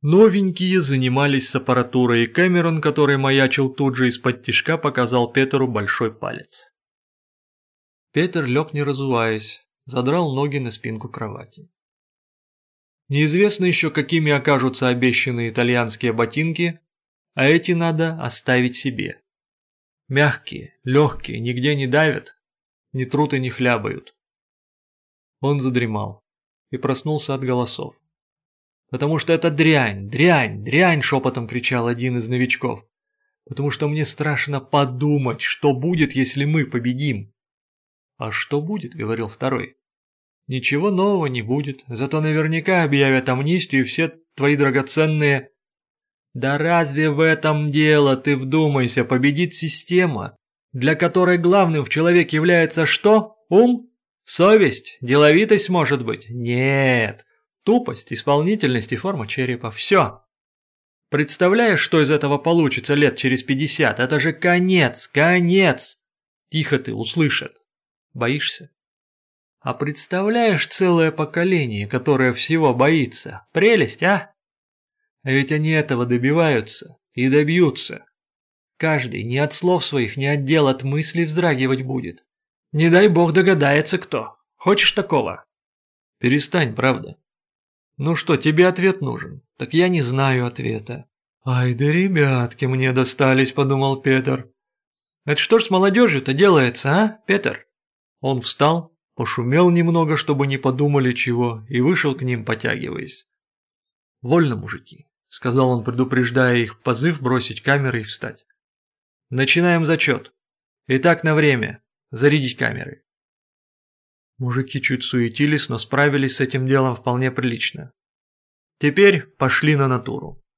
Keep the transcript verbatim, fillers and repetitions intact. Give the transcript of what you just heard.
Новенькие занимались с аппаратурой, и Кэмерон, который маячил тут же из-под тишка, показал Петеру большой палец. Петер лег не разуваясь, задрал ноги на спинку кровати. Неизвестно еще, какими окажутся обещанные итальянские ботинки, а эти надо оставить себе. Мягкие, легкие, нигде не давят, не трут и не хлябают. Он задремал и проснулся от голосов. «Потому что это дрянь, дрянь, дрянь!» – шепотом кричал один из новичков. «Потому что мне страшно подумать, что будет, если мы победим». «А что будет?» – говорил второй. «Ничего нового не будет, зато наверняка объявят амнистию и все твои драгоценные...» «Да разве в этом дело, ты вдумайся, победит система, для которой главным в человеке является что? Ум? Совесть? Деловитость, может быть? Нет!» Тупость, исполнительность и форма черепа. Все. Представляешь, что из этого получится лет через пятьдесят? Это же конец, конец. Тихо ты, услышат. Боишься? А представляешь целое поколение, которое всего боится? Прелесть, а? А ведь они этого добиваются и добьются. Каждый ни от слов своих, ни от дел, от мыслей вздрагивать будет. Не дай бог догадается кто. Хочешь такого? Перестань, правда. «Ну что, тебе ответ нужен?» «Так я не знаю ответа». «Ай да ребятки мне достались», – подумал Петер. «Это что ж с молодежью-то делается, а, Петер?» Он встал, пошумел немного, чтобы не подумали чего, и вышел к ним, потягиваясь. «Вольно, мужики», – сказал он, предупреждая их позыв бросить камеры и встать. «Начинаем зачет. Итак, на время. Зарядить камеры». Мужики чуть суетились, но справились с этим делом вполне прилично. Теперь пошли на натуру.